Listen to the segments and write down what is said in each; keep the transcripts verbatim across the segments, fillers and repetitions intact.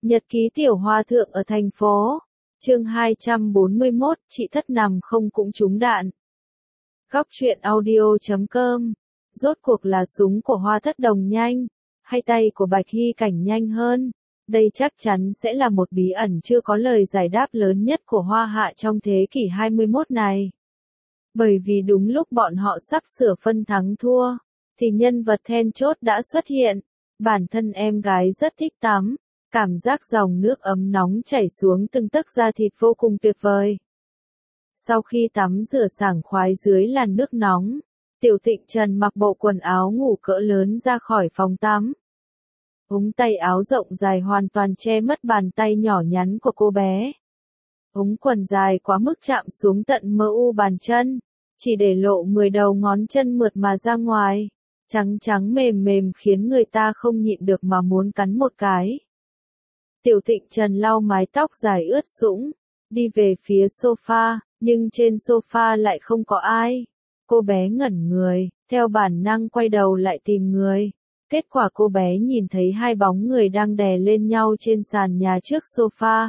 Nhật ký tiểu hòa thượng ở thành phố. Chương hai trăm bốn mươi mốt, chị thất nằm không cũng trúng đạn. Góc truyện audio chấm com. Rốt cuộc là súng của Hoa Thất Đồng nhanh, hay tay của Bạch Hy Cảnh nhanh hơn? Đây chắc chắn sẽ là một bí ẩn chưa có lời giải đáp lớn nhất của Hoa Hạ trong thế kỷ hai mươi mốt này. Bởi vì đúng lúc bọn họ sắp sửa phân thắng thua, thì nhân vật then chốt đã xuất hiện. Bản thân em gái rất thích tắm, cảm giác dòng nước ấm nóng chảy xuống từng tấc da thịt vô cùng tuyệt vời. Sau khi tắm rửa sảng khoái dưới làn nước nóng, Tiểu Tịnh Trần mặc bộ quần áo ngủ cỡ lớn ra khỏi phòng tắm. Ống tay áo rộng dài hoàn toàn che mất bàn tay nhỏ nhắn của cô bé. Ống quần dài quá mức chạm xuống tận mơ u bàn chân, chỉ để lộ mười đầu ngón chân mượt mà ra ngoài, trắng trắng mềm mềm khiến người ta không nhịn được mà muốn cắn một cái. Tiểu Tịnh Trần lau mái tóc dài ướt sũng, đi về phía sofa, nhưng trên sofa lại không có ai. Cô bé ngẩn người, theo bản năng quay đầu lại tìm người. Kết quả cô bé nhìn thấy hai bóng người đang đè lên nhau trên sàn nhà trước sofa.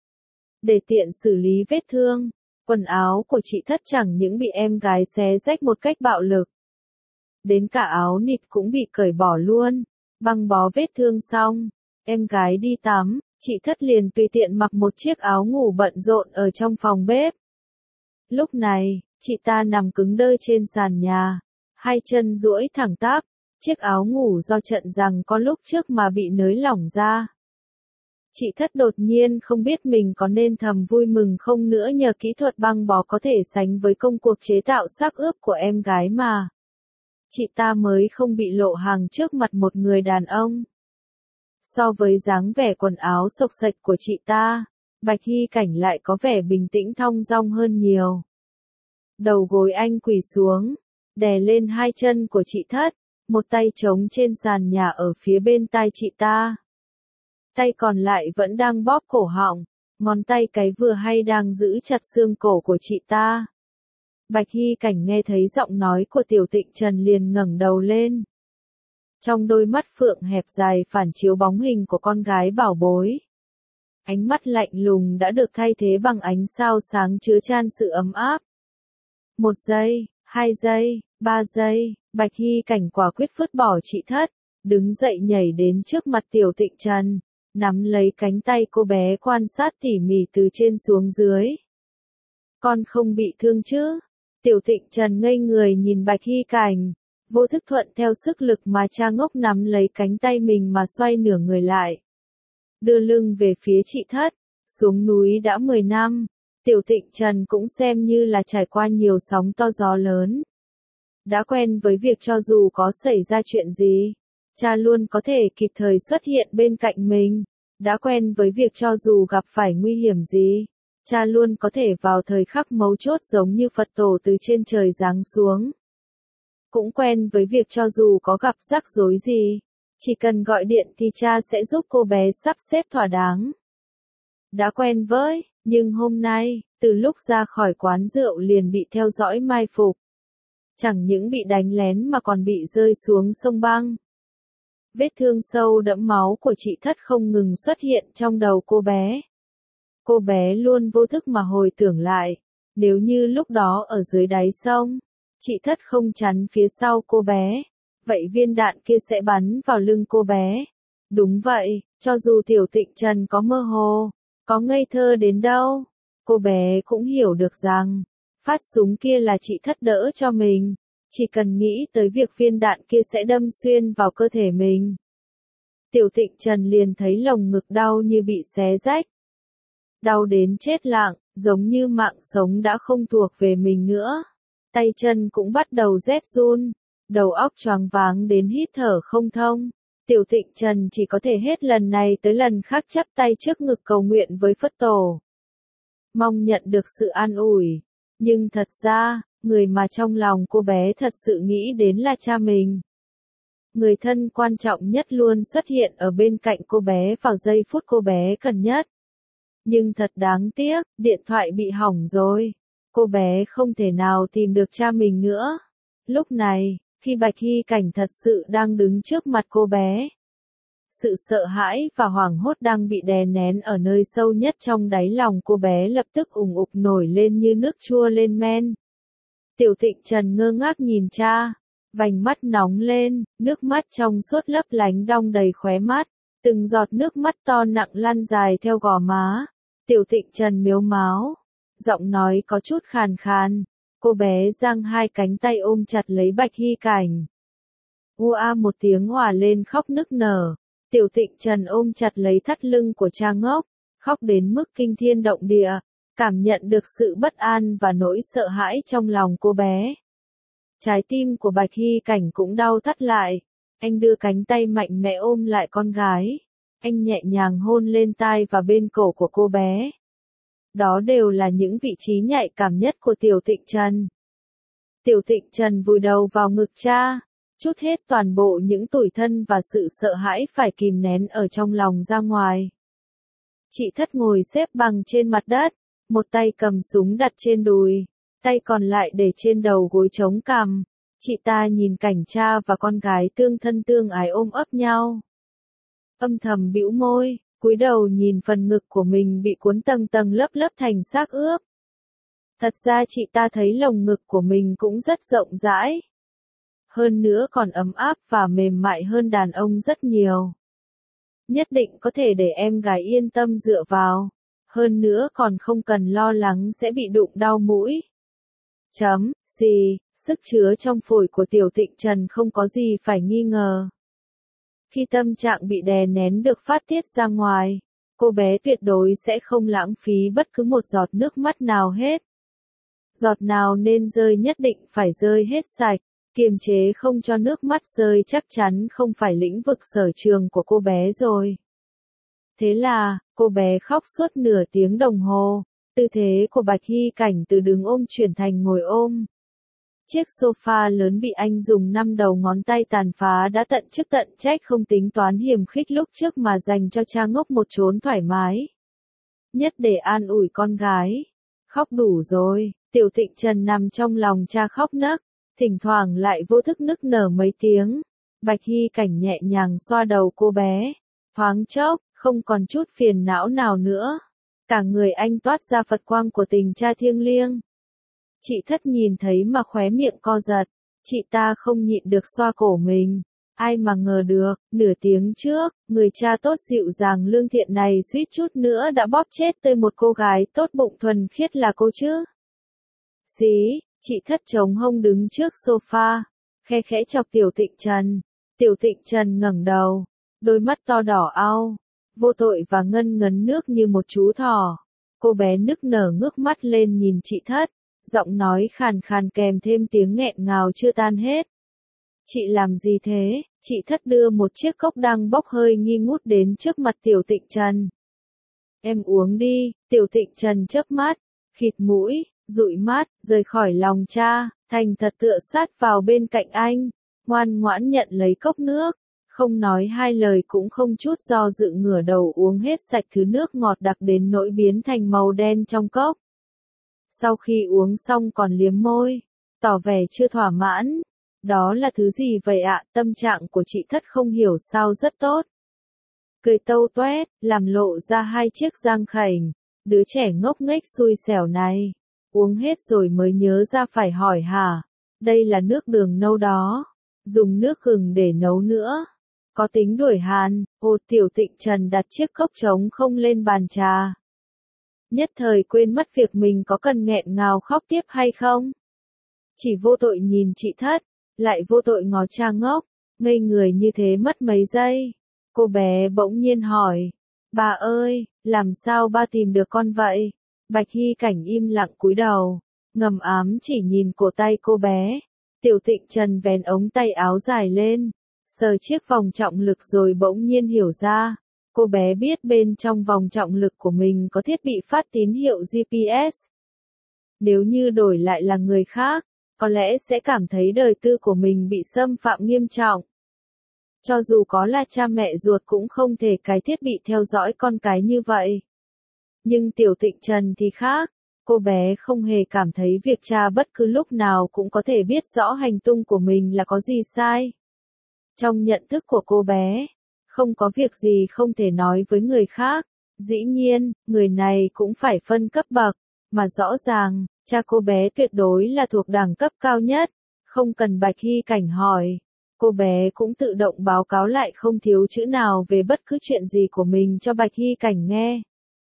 Để tiện xử lý vết thương, quần áo của chị Thất chẳng những bị em gái xé rách một cách bạo lực. Đến cả áo nịt cũng bị cởi bỏ luôn. Băng bó vết thương xong, em gái đi tắm, chị Thất liền tùy tiện mặc một chiếc áo ngủ bận rộn ở trong phòng bếp. Lúc này, chị ta nằm cứng đơ trên sàn nhà, hai chân duỗi thẳng tắp, chiếc áo ngủ do trận giằng có lúc trước mà bị nới lỏng ra. Chị Thất đột nhiên không biết mình có nên thầm vui mừng không nữa nhờ kỹ thuật băng bó có thể sánh với công cuộc chế tạo xác ướp của em gái mà. Chị ta mới không bị lộ hàng trước mặt một người đàn ông. So với dáng vẻ quần áo xộc xệch của chị ta, Bạch Hy Cảnh lại có vẻ bình tĩnh thong dong hơn nhiều. Đầu gối anh quỳ xuống, đè lên hai chân của chị Thất, một tay trống trên sàn nhà ở phía bên tai chị ta. Tay còn lại vẫn đang bóp cổ họng, ngón tay cái vừa hay đang giữ chặt xương cổ của chị ta. Bạch Hy Cảnh nghe thấy giọng nói của Tiểu Tịnh Trần liền ngẩng đầu lên. Trong đôi mắt phượng hẹp dài phản chiếu bóng hình của con gái bảo bối. Ánh mắt lạnh lùng đã được thay thế bằng ánh sao sáng chứa chan sự ấm áp. Một giây, hai giây, ba giây, Bạch Hy Cảnh quả quyết vứt bỏ chị Thất, đứng dậy nhảy đến trước mặt Tiểu Tịnh Trần, nắm lấy cánh tay cô bé quan sát tỉ mỉ từ trên xuống dưới. Con không bị thương chứ? Tiểu Tịnh Trần ngây người nhìn Bạch Hy Cảnh, vô thức thuận theo sức lực mà cha ngốc nắm lấy cánh tay mình mà xoay nửa người lại. Đưa lưng về phía chị Thất, xuống núi đã mười năm, Tiểu Tịnh Trần cũng xem như là trải qua nhiều sóng to gió lớn. Đã quen với việc cho dù có xảy ra chuyện gì, cha luôn có thể kịp thời xuất hiện bên cạnh mình. Đã quen với việc cho dù gặp phải nguy hiểm gì, cha luôn có thể vào thời khắc mấu chốt giống như Phật tổ từ trên trời giáng xuống. Cũng quen với việc cho dù có gặp rắc rối gì, chỉ cần gọi điện thì cha sẽ giúp cô bé sắp xếp thỏa đáng. Đã quen với, nhưng hôm nay, từ lúc ra khỏi quán rượu liền bị theo dõi mai phục. Chẳng những bị đánh lén mà còn bị rơi xuống sông băng. Vết thương sâu đẫm máu của chị Thất không ngừng xuất hiện trong đầu cô bé. Cô bé luôn vô thức mà hồi tưởng lại, nếu như lúc đó ở dưới đáy sông, chị Thất không chắn phía sau cô bé, vậy viên đạn kia sẽ bắn vào lưng cô bé. Đúng vậy, cho dù Tiểu Tịnh Trần có mơ hồ, có ngây thơ đến đâu, cô bé cũng hiểu được rằng, phát súng kia là chị Thất đỡ cho mình, chỉ cần nghĩ tới việc viên đạn kia sẽ đâm xuyên vào cơ thể mình. Tiểu Tịnh Trần liền thấy lồng ngực đau như bị xé rách. Đau đến chết lặng, giống như mạng sống đã không thuộc về mình nữa. Tay chân cũng bắt đầu rét run, đầu óc choáng váng đến hít thở không thông. Tiểu Tịnh Trần chỉ có thể hết lần này tới lần khác chắp tay trước ngực cầu nguyện với Phật tổ. Mong nhận được sự an ủi. Nhưng thật ra, người mà trong lòng cô bé thật sự nghĩ đến là cha mình. Người thân quan trọng nhất luôn xuất hiện ở bên cạnh cô bé vào giây phút cô bé cần nhất. Nhưng thật đáng tiếc, điện thoại bị hỏng rồi. Cô bé không thể nào tìm được cha mình nữa. Lúc này, khi Bạch Hy Cảnh thật sự đang đứng trước mặt cô bé, Sự sợ hãi và hoảng hốt đang bị đè nén ở nơi sâu nhất trong đáy lòng cô bé lập tức ùn ục nổi lên như nước chua lên men. Tiểu Thịnh Trần ngơ ngác nhìn cha, vành mắt nóng lên, nước mắt trong suốt lấp lánh đong đầy khóe mắt, từng giọt nước mắt to nặng lăn dài theo gò má. Tiểu Thịnh Trần mếu máo, giọng nói có chút khàn khàn, cô bé giang hai cánh tay ôm chặt lấy Bạch Hy Cảnh. Ua một tiếng òa lên khóc nức nở, Tiểu Thịnh Trần ôm chặt lấy thắt lưng của cha ngốc, khóc đến mức kinh thiên động địa, cảm nhận được sự bất an và nỗi sợ hãi trong lòng cô bé. Trái tim của Bạch Hy Cảnh cũng đau thắt lại, anh đưa cánh tay mạnh mẽ ôm lại con gái, anh nhẹ nhàng hôn lên tai và bên cổ của cô bé. Đó đều là những vị trí nhạy cảm nhất của Tiểu Thịnh Trần. Tiểu Thịnh Trần vùi đầu vào ngực cha, trút hết toàn bộ những tủi thân và sự sợ hãi phải kìm nén ở trong lòng ra ngoài. Chị Thất ngồi xếp bằng trên mặt đất, một tay cầm súng đặt trên đùi, tay còn lại để trên đầu gối chống cằm. Chị ta nhìn cảnh cha và con gái tương thân tương ái ôm ấp nhau. Âm thầm bĩu môi, cúi đầu nhìn phần ngực của mình bị cuốn tầng tầng lớp lớp thành xác ướp. Thật ra chị ta thấy lồng ngực của mình cũng rất rộng rãi. Hơn nữa còn ấm áp và mềm mại hơn đàn ông rất nhiều. Nhất định có thể để em gái yên tâm dựa vào. Hơn nữa còn không cần lo lắng sẽ bị đụng đau mũi. Chấm, gì, sức chứa trong phổi của Tiểu Thịnh Trần không có gì phải nghi ngờ. Khi tâm trạng bị đè nén được phát tiết ra ngoài, cô bé tuyệt đối sẽ không lãng phí bất cứ một giọt nước mắt nào hết. Giọt nào nên rơi nhất định phải rơi hết sạch, kiềm chế không cho nước mắt rơi chắc chắn không phải lĩnh vực sở trường của cô bé rồi. Thế là, cô bé khóc suốt nửa tiếng đồng hồ, tư thế của Bạch Hy Cảnh từ đứng ôm chuyển thành ngồi ôm. Chiếc sofa lớn bị anh dùng năm đầu ngón tay tàn phá đã tận chức tận trách không tính toán hiềm khích lúc trước mà dành cho cha ngốc một chốn thoải mái. Nhất để an ủi con gái. Khóc đủ rồi, Tiểu Thịnh Trần nằm trong lòng cha khóc nấc, thỉnh thoảng lại vô thức nức nở mấy tiếng. Bạch Hy Cảnh nhẹ nhàng xoa đầu cô bé, thoáng chốc, không còn chút phiền não nào nữa. Cả người anh toát ra Phật quang của tình cha thiêng liêng. Chị Thất nhìn thấy mà khóe miệng co giật, chị ta không nhịn được xoa cổ mình. Ai mà ngờ được, nửa tiếng trước, người cha tốt dịu dàng lương thiện này suýt chút nữa đã bóp chết tươi một cô gái tốt bụng thuần khiết là cô chứ. Xí, chị Thất chống hông đứng trước sofa, khe khẽ chọc Tiểu Thịnh Trần. Tiểu Thịnh Trần ngẩng đầu, đôi mắt to đỏ au, vô tội và ngân ngấn nước như một chú thỏ. Cô bé nức nở ngước mắt lên nhìn chị Thất, giọng nói khàn khàn kèm thêm tiếng nghẹn ngào chưa tan hết. Chị làm gì thế? Chị Thất đưa một chiếc cốc đang bốc hơi nghi ngút đến trước mặt Tiểu Thịnh Trần. Em uống đi, Tiểu Thịnh Trần chớp mắt, khịt mũi, dụi mắt, rời khỏi lòng cha, thành thật tựa sát vào bên cạnh anh, ngoan ngoãn nhận lấy cốc nước, không nói hai lời cũng không chút do dự ngửa đầu uống hết sạch thứ nước ngọt đặc đến nỗi biến thành màu đen trong cốc. Sau khi uống xong còn liếm môi, tỏ vẻ chưa thỏa mãn. Đó là thứ gì vậy ạ? Tâm trạng của chị Thất không hiểu sao rất tốt. Cười tâu toét, làm lộ ra hai chiếc răng khểnh. Đứa trẻ ngốc nghếch xui xẻo này. Uống hết rồi mới nhớ ra phải hỏi hả? Đây là nước đường nâu đó. Dùng nước gừng để nấu nữa. Có tính đuổi hàn. Ô Tiểu Thịnh Trần đặt chiếc cốc trống không lên bàn trà. Nhất thời quên mất việc mình có cần nghẹn ngào khóc tiếp hay không. Chỉ vô tội nhìn chị Thất, lại vô tội ngó cha ngốc, ngây người như thế mất mấy giây. Cô bé bỗng nhiên hỏi, bà ơi, làm sao ba tìm được con vậy? Bạch Hy Cảnh im lặng cúi đầu, ngầm ám chỉ nhìn cổ tay cô bé. Tiểu Thịnh Trần vén ống tay áo dài lên, sờ chiếc vòng trọng lực rồi bỗng nhiên hiểu ra. Cô bé biết bên trong vòng trọng lực của mình có thiết bị phát tín hiệu giê pê ét. Nếu như đổi lại là người khác, có lẽ sẽ cảm thấy đời tư của mình bị xâm phạm nghiêm trọng. Cho dù có là cha mẹ ruột cũng không thể cái thiết bị theo dõi con cái như vậy. Nhưng Tiểu Thịnh Trần thì khác, cô bé không hề cảm thấy việc cha bất cứ lúc nào cũng có thể biết rõ hành tung của mình là có gì sai. Trong nhận thức của cô bé, Không có việc gì không thể nói với người khác. Dĩ nhiên, người này cũng phải phân cấp bậc, mà rõ ràng, cha cô bé tuyệt đối là thuộc đẳng cấp cao nhất, không cần Bạch Hy Cảnh hỏi. Cô bé cũng tự động báo cáo lại không thiếu chữ nào về bất cứ chuyện gì của mình cho Bạch Hy Cảnh nghe.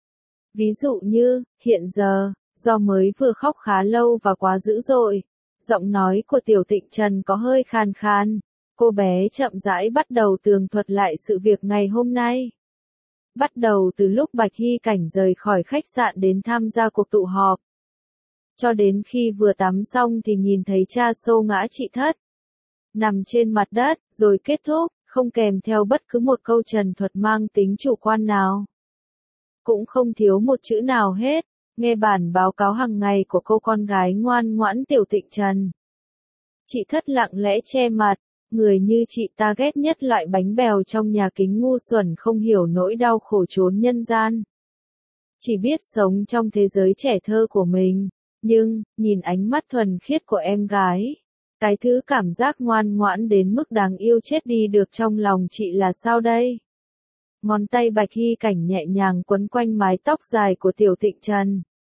Ví dụ như, hiện giờ, do mới vừa khóc khá lâu và quá dữ dội, giọng nói của Tiểu Tịnh Trần có hơi khàn khàn, cô bé chậm rãi bắt đầu tường thuật lại sự việc ngày hôm nay. Bắt đầu từ lúc Bạch Hy Cảnh rời khỏi khách sạn đến tham gia cuộc tụ họp. Cho đến khi vừa tắm xong thì nhìn thấy cha xô ngã chị Thất. Nằm trên mặt đất, rồi kết thúc, không kèm theo bất cứ một câu trần thuật mang tính chủ quan nào. Cũng không thiếu một chữ nào hết, nghe bản báo cáo hàng ngày của cô con gái ngoan ngoãn Tiểu Tịnh Trần. Chị Thất lặng lẽ che mặt, người như chị ta ghét nhất loại bánh bèo trong nhà kính ngu xuẩn không hiểu nỗi đau khổ chốn nhân gian. Chỉ biết sống trong thế giới trẻ thơ của mình, nhưng, nhìn ánh mắt thuần khiết của em gái, cái thứ cảm giác ngoan ngoãn đến mức đáng yêu chết đi được trong lòng chị là sao đây? Ngón tay Bạch Hy Cảnh nhẹ nhàng quấn quanh mái tóc dài của Tiểu Tịnh Trần.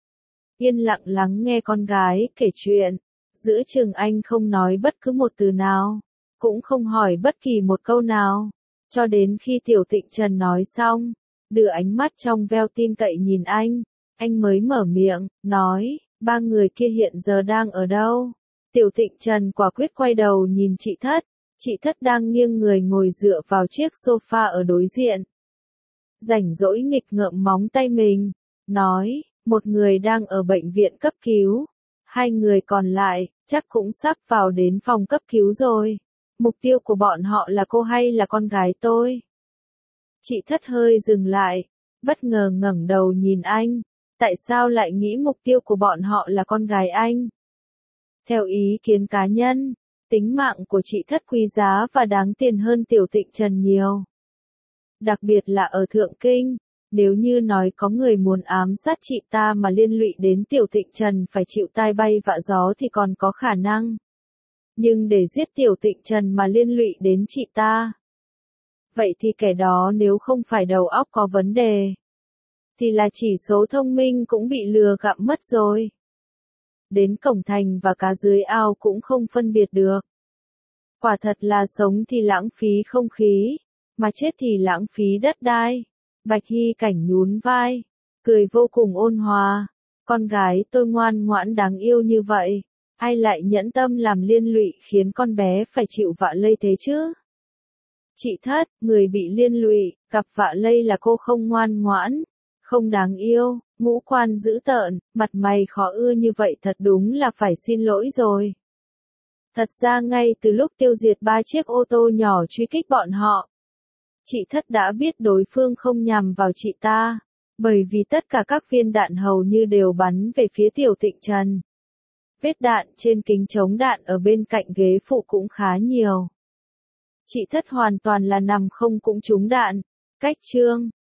Yên lặng lắng nghe con gái kể chuyện, giữa chừng anh không nói bất cứ một từ nào, cũng không hỏi bất kỳ một câu nào, cho đến khi Tiểu Tịnh Trần nói xong, đưa ánh mắt trong veo tin cậy nhìn anh, anh mới mở miệng, nói, ba người kia hiện giờ đang ở đâu? Tiểu Tịnh Trần quả quyết quay đầu nhìn chị Thất, chị Thất đang nghiêng người ngồi dựa vào chiếc sofa ở đối diện. Rảnh rỗi nghịch ngợm móng tay mình, nói, một người đang ở bệnh viện cấp cứu, hai người còn lại, chắc cũng sắp vào đến phòng cấp cứu rồi. Mục tiêu của bọn họ là cô hay là con gái tôi? Chị Thất hơi dừng lại, bất ngờ ngẩng đầu nhìn anh, tại sao lại nghĩ mục tiêu của bọn họ là con gái anh? Theo ý kiến cá nhân, tính mạng của chị Thất quý giá và đáng tiền hơn Tiểu Tịnh Trần nhiều. Đặc biệt là ở Thượng Kinh, nếu như nói có người muốn ám sát chị ta mà liên lụy đến Tiểu Tịnh Trần phải chịu tai bay vạ gió thì còn có khả năng. Nhưng để giết Tiểu Tịnh Trần mà liên lụy đến chị ta, vậy thì kẻ đó nếu không phải đầu óc có vấn đề, thì là chỉ số thông minh cũng bị lừa gặm mất rồi. Đến cổng thành và cá dưới ao cũng không phân biệt được. Quả thật là sống thì lãng phí không khí, mà chết thì lãng phí đất đai. Bạch Hy Cảnh nhún vai, cười vô cùng ôn hòa. Con gái tôi ngoan ngoãn đáng yêu như vậy, ai lại nhẫn tâm làm liên lụy khiến con bé phải chịu vạ lây thế chứ? Chị Thất, người bị liên lụy, gặp vạ lây là cô không ngoan ngoãn, không đáng yêu, ngũ quan dữ tợn, mặt mày khó ưa như vậy thật đúng là phải xin lỗi rồi. Thật ra ngay từ lúc tiêu diệt ba chiếc ô tô nhỏ truy kích bọn họ, chị Thất đã biết đối phương không nhằm vào chị ta, bởi vì tất cả các viên đạn hầu như đều bắn về phía Tiểu Tịnh Trần. Vết đạn trên kính chống đạn ở bên cạnh ghế phụ cũng khá nhiều. Chị Thất hoàn toàn là nằm không cũng trúng đạn. Cách chương